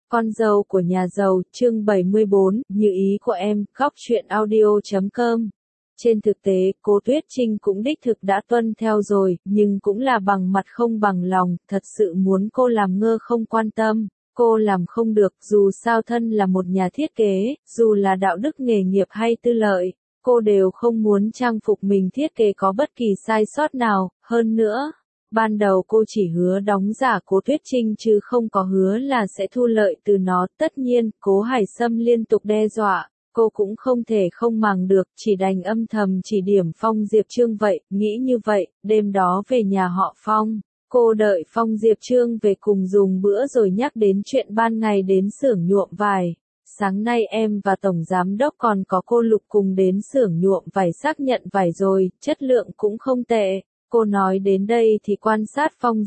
Con dâu của nhà giàu, chương 74, như ý của em, góc truyện audio.com. Trên thực tế, cô Tuyết Trinh cũng đích thực đã tuân theo rồi, nhưng cũng là bằng mặt không bằng lòng, thật sự muốn cô làm ngơ không quan tâm. Cô làm không được, dù sao thân là một nhà thiết kế, dù là đạo đức nghề nghiệp hay tư lợi, cô đều không muốn trang phục mình thiết kế có bất kỳ sai sót nào, hơn nữa. Ban đầu cô chỉ hứa đóng giả Cố Tuyết Trinh chứ không có hứa là sẽ thu lợi từ nó. Tất nhiên, Cố Hải Sâm liên tục đe dọa, cô cũng không thể không màng được, chỉ đành âm thầm chỉ điểm Phong Diệp Trương vậy. Nghĩ như vậy, đêm đó về nhà họ Phong, cô đợi Phong Diệp Trương về cùng dùng bữa rồi nhắc đến chuyện ban ngày đến xưởng nhuộm vải. Sáng nay em và Tổng Giám Đốc còn có cô Lục cùng đến xưởng nhuộm vải xác nhận vải rồi, chất lượng cũng không tệ. Cô nói đến đây thì quan sát Phong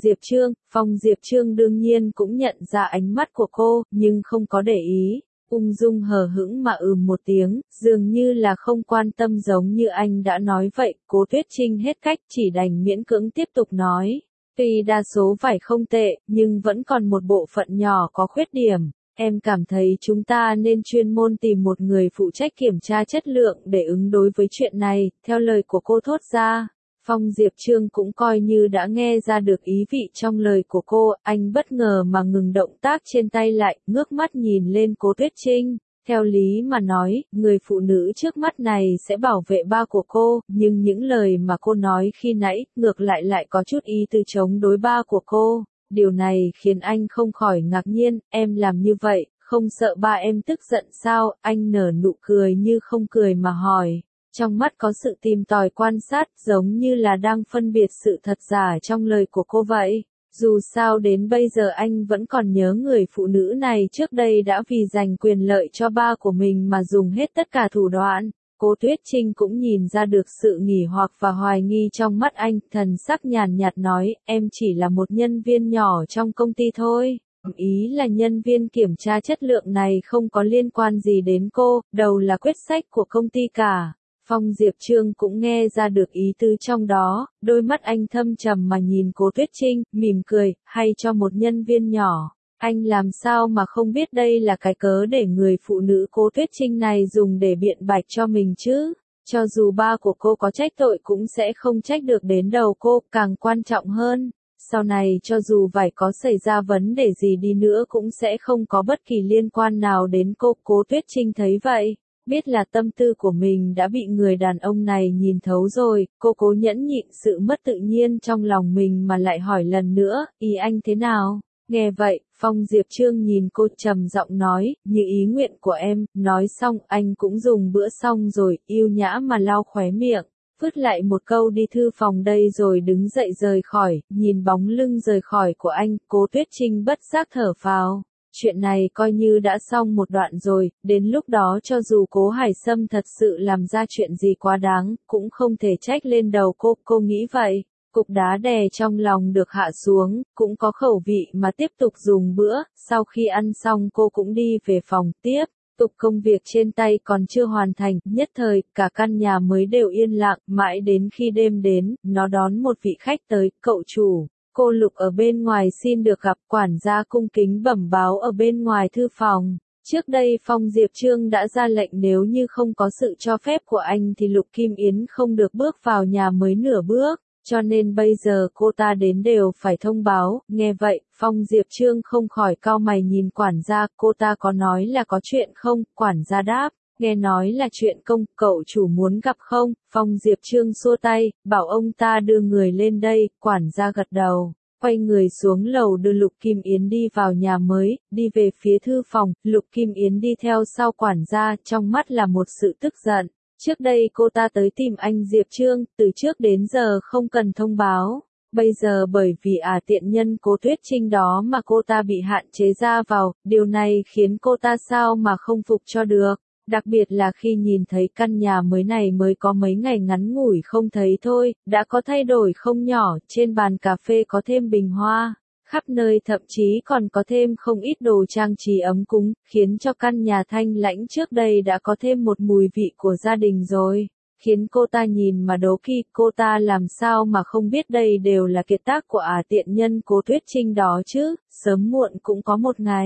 Diệp Trương đương nhiên cũng nhận ra ánh mắt của cô, nhưng không có để ý, ung dung hờ hững mà một tiếng, dường như là không quan tâm giống như anh đã nói vậy. Cố Tuyết Trinh hết cách chỉ đành miễn cưỡng tiếp tục nói, tuy đa số vải không tệ, nhưng vẫn còn một bộ phận nhỏ có khuyết điểm. Em cảm thấy chúng ta nên chuyên môn tìm một người phụ trách kiểm tra chất lượng để ứng đối với chuyện này, theo lời của cô thốt ra. Phong Diệp Trương cũng coi như đã nghe ra được ý vị trong lời của cô, anh bất ngờ mà ngừng động tác trên tay lại, ngước mắt nhìn lên Cố Tuyết Trinh. Theo lý mà nói, người phụ nữ trước mắt này sẽ bảo vệ ba của cô, nhưng những lời mà cô nói khi nãy, ngược lại có chút ý từ chống đối ba của cô. Điều này khiến anh không khỏi ngạc nhiên, em làm như vậy, không sợ ba em tức giận sao? Anh nở nụ cười như không cười mà hỏi. Trong mắt có sự tìm tòi quan sát, giống như là đang phân biệt sự thật giả trong lời của cô vậy. Dù sao đến bây giờ anh vẫn còn nhớ người phụ nữ này trước đây đã vì giành quyền lợi cho ba của mình mà dùng hết tất cả thủ đoạn. Cố Tuyết Trinh cũng nhìn ra được sự nghỉ hoặc và hoài nghi trong mắt anh, thần sắc nhàn nhạt nói, em chỉ là một nhân viên nhỏ trong công ty thôi. Ý là nhân viên kiểm tra chất lượng này không có liên quan gì đến cô, đầu là quyết sách của công ty cả. Phong Diệp Trương cũng nghe ra được ý tứ trong đó, đôi mắt anh thâm trầm mà nhìn Cố Tuyết Trinh, mỉm cười, hay cho một nhân viên nhỏ. Anh làm sao mà không biết đây là cái cớ để người phụ nữ Cố Tuyết Trinh này dùng để biện bạch cho mình chứ? Cho dù ba của cô có trách tội cũng sẽ không trách được đến đầu cô, càng quan trọng hơn. Sau này cho dù vải có xảy ra vấn đề gì đi nữa cũng sẽ không có bất kỳ liên quan nào đến cô. Cố Tuyết Trinh thấy vậy, biết là tâm tư của mình đã bị người đàn ông này nhìn thấu rồi, cô cố nhẫn nhịn sự mất tự nhiên trong lòng mình mà lại hỏi lần nữa, ý anh thế nào? Nghe vậy, Phong Diệp Trương nhìn cô trầm giọng nói, như ý nguyện của em. Nói xong anh cũng dùng bữa xong rồi, yêu nhã mà lau khóe miệng, vứt lại một câu đi thư phòng đây rồi đứng dậy rời khỏi. Nhìn bóng lưng rời khỏi của anh, Cố Tuyết Trinh bất giác thở phào. Chuyện này coi như đã xong một đoạn rồi, đến lúc đó cho dù Cố Hải Sâm thật sự làm ra chuyện gì quá đáng, cũng không thể trách lên đầu cô nghĩ vậy. Cục đá đè trong lòng được hạ xuống, cũng có khẩu vị mà tiếp tục dùng bữa. Sau khi ăn xong cô cũng đi về phòng tiếp tục công việc trên tay còn chưa hoàn thành. Nhất thời, cả căn nhà mới đều yên lặng, mãi đến khi đêm đến, nó đón một vị khách tới, cậu chủ. Cô Lục ở bên ngoài xin được gặp. Quản gia cung kính bẩm báo ở bên ngoài thư phòng. Trước đây Phong Diệp Trương đã ra lệnh nếu như không có sự cho phép của anh thì Lục Kim Yến không được bước vào nhà mới nửa bước, cho nên bây giờ cô ta đến đều phải thông báo. Nghe vậy, Phong Diệp Trương không khỏi cau mày nhìn quản gia, cô ta có nói là có chuyện không? Quản gia đáp, nghe nói là chuyện công, cậu chủ muốn gặp không? Phong Diệp Trương xua tay, bảo ông ta đưa người lên đây. Quản gia gật đầu, quay người xuống lầu đưa Lục Kim Yến đi vào nhà mới, đi về phía thư phòng. Lục Kim Yến đi theo sau quản gia, trong mắt là một sự tức giận. Trước đây cô ta tới tìm anh Diệp Trương, từ trước đến giờ không cần thông báo. Bây giờ bởi vì tiện nhân Cố Tuyết Trinh đó mà cô ta bị hạn chế ra vào, điều này khiến cô ta sao mà không phục cho được. Đặc biệt là khi nhìn thấy căn nhà mới này mới có mấy ngày ngắn ngủi không thấy thôi, đã có thay đổi không nhỏ. Trên bàn cà phê có thêm bình hoa, khắp nơi thậm chí còn có thêm không ít đồ trang trí ấm cúng, khiến cho căn nhà thanh lãnh trước đây đã có thêm một mùi vị của gia đình rồi. Khiến cô ta nhìn mà đố kỵ, cô ta làm sao mà không biết đây đều là kiệt tác của tiện nhân Cố Tuyết Trinh đó chứ, sớm muộn cũng có một ngày.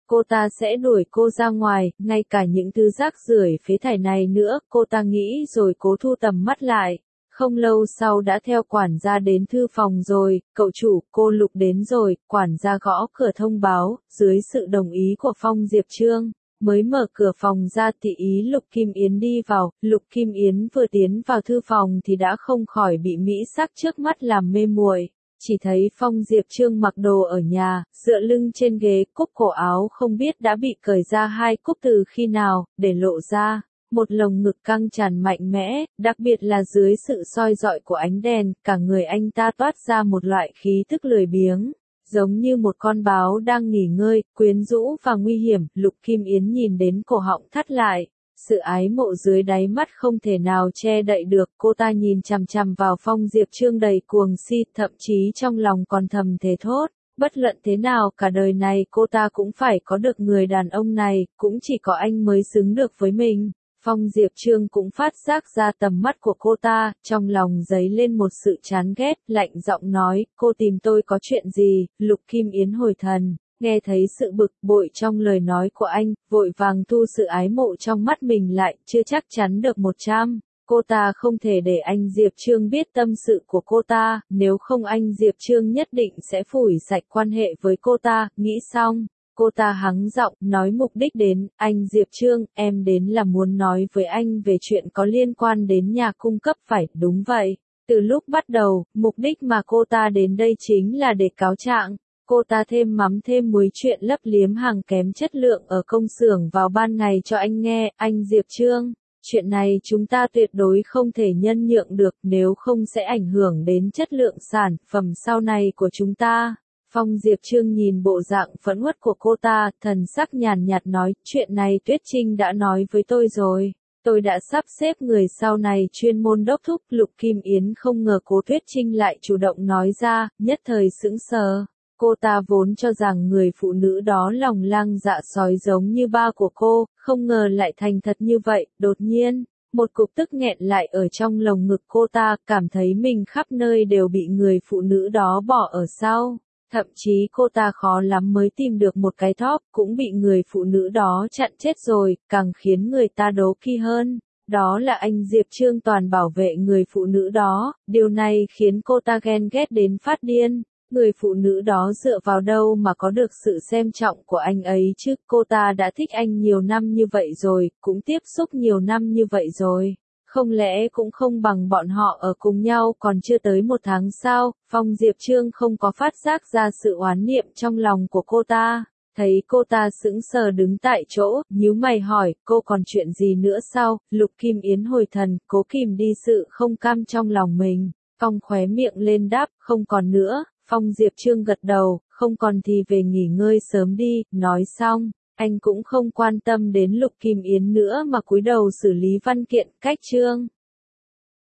cô ta sẽ đuổi cô ra ngoài, ngay cả những thứ rác rưởi phế thải này nữa, cô ta nghĩ rồi cố thu tầm mắt lại. Không lâu sau đã theo quản gia đến thư phòng rồi, cậu chủ, cô Lục đến rồi, quản gia gõ cửa thông báo, dưới sự đồng ý của Phong Diệp Trương. Mới mở cửa phòng ra thì ý Lục Kim Yến đi vào, Lục Kim Yến vừa tiến vào thư phòng thì đã không khỏi bị mỹ sắc trước mắt làm mê muội. Chỉ thấy Phong Diệp Trương mặc đồ ở nhà, dựa lưng trên ghế, cúc cổ áo không biết đã bị cởi ra 2 cúc từ khi nào, để lộ ra một lồng ngực căng tràn mạnh mẽ, đặc biệt là dưới sự soi rọi của ánh đèn, cả người anh ta toát ra một loại khí tức lười biếng, giống như một con báo đang nghỉ ngơi, quyến rũ và nguy hiểm. Lục Kim Yến nhìn đến cổ họng thắt lại, sự ái mộ dưới đáy mắt không thể nào che đậy được, cô ta nhìn chằm chằm vào Phong Diệp Trương đầy cuồng si, thậm chí trong lòng còn thầm thề thốt. Bất luận thế nào cả đời này cô ta cũng phải có được người đàn ông này, cũng chỉ có anh mới xứng được với mình. Phong Diệp Trương cũng phát giác ra tầm mắt của cô ta, trong lòng dấy lên một sự chán ghét, lạnh giọng nói, cô tìm tôi có chuyện gì? Lục Kim Yến hồi thần, nghe thấy sự bực bội trong lời nói của anh, vội vàng thu sự ái mộ trong mắt mình lại, chưa chắc chắn được 100. Cô ta không thể để anh Diệp Trương biết tâm sự của cô ta, nếu không anh Diệp Trương nhất định sẽ phủi sạch quan hệ với cô ta, nghĩ xong. Cô ta hắng giọng, nói mục đích đến, anh Diệp Trương, em đến là muốn nói với anh về chuyện có liên quan đến nhà cung cấp phải, đúng vậy. Từ lúc bắt đầu, mục đích mà cô ta đến đây chính là để cáo trạng. Cô ta thêm mắm thêm muối chuyện lấp liếm hàng kém chất lượng ở công xưởng vào ban ngày cho anh nghe, anh Diệp Trương. Chuyện này chúng ta tuyệt đối không thể nhân nhượng được, nếu không sẽ ảnh hưởng đến chất lượng sản phẩm sau này của chúng ta. Phong Diệp Trương nhìn bộ dạng phẫn uất của cô ta, thần sắc nhàn nhạt nói, chuyện này Tuyết Trinh đã nói với tôi rồi. Tôi đã sắp xếp người sau này chuyên môn đốc thúc. Lục Kim Yến không ngờ cô Tuyết Trinh lại chủ động nói ra, nhất thời sững sờ. Cô ta vốn cho rằng người phụ nữ đó lòng lang dạ sói giống như ba của cô, không ngờ lại thành thật như vậy. Đột nhiên, một cục tức nghẹn lại ở trong lồng ngực cô ta, cảm thấy mình khắp nơi đều bị người phụ nữ đó bỏ ở sau. Thậm chí cô ta khó lắm mới tìm được một cái top, cũng bị người phụ nữ đó chặn chết rồi, càng khiến người ta đố kỵ hơn. Đó là anh Diệp Trương toàn bảo vệ người phụ nữ đó, điều này khiến cô ta ghen ghét đến phát điên. Người phụ nữ đó dựa vào đâu mà có được sự xem trọng của anh ấy chứ, cô ta đã thích anh nhiều năm như vậy rồi, cũng tiếp xúc nhiều năm như vậy rồi. Không lẽ cũng không bằng bọn họ ở cùng nhau còn chưa tới 1 tháng sao? Phong Diệp Trương không có phát giác ra sự oán niệm trong lòng của cô ta. Thấy cô ta sững sờ đứng tại chỗ, nhíu mày hỏi, cô còn chuyện gì nữa sao? Lục Kim Yến hồi thần, cố kìm đi sự không cam trong lòng mình. Phong khóe miệng lên đáp, không còn nữa. Phong Diệp Trương gật đầu, không còn thì về nghỉ ngơi sớm đi, nói xong. Anh cũng không quan tâm đến Lục Kim Yến nữa mà cúi đầu xử lý văn kiện, cách chương.